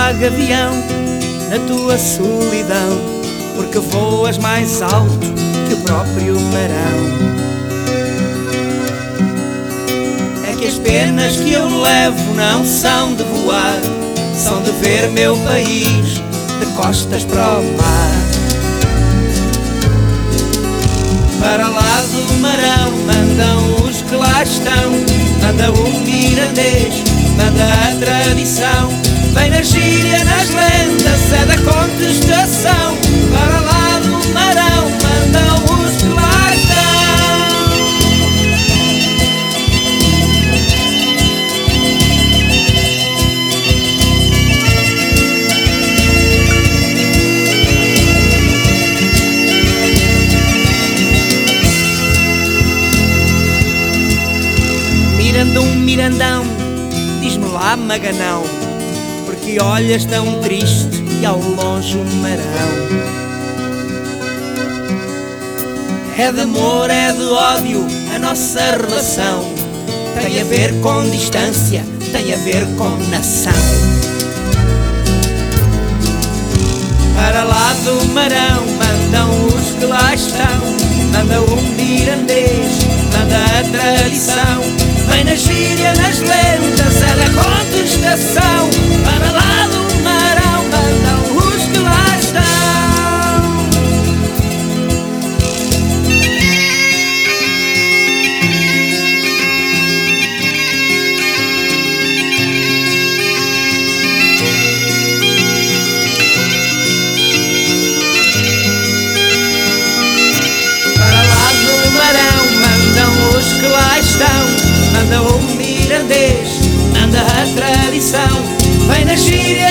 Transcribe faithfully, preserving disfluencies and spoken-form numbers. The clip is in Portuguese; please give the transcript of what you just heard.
lá, gavião, na tua solidão, porque voas mais alto que o próprio marão. É que as penas que eu levo não são de voar, são de ver meu país de costas para o mar. Para lá do marão mandam os que lá estão, manda o mirandês, manda a tradição, vem na gíria, nas lendas, é da contestação. Para lá do marão mandam os que lá estão. Mirandão, mirandão, diz-me lá, maganão, porque olhas tão triste e ao longe o marão. É de amor, é de ódio a nossa relação, tem a ver com distância, tem a ver com nação. Para lá do marão mandam os que lá estão, manda o mirandês, manda a tradição, vem na gíria, nas lendas, é da contestação. Para lá do marão mandam os que lá estão. Para lá do marão mandam os que lá estão, manda o mirandês, manda a tradição, vem na gíria,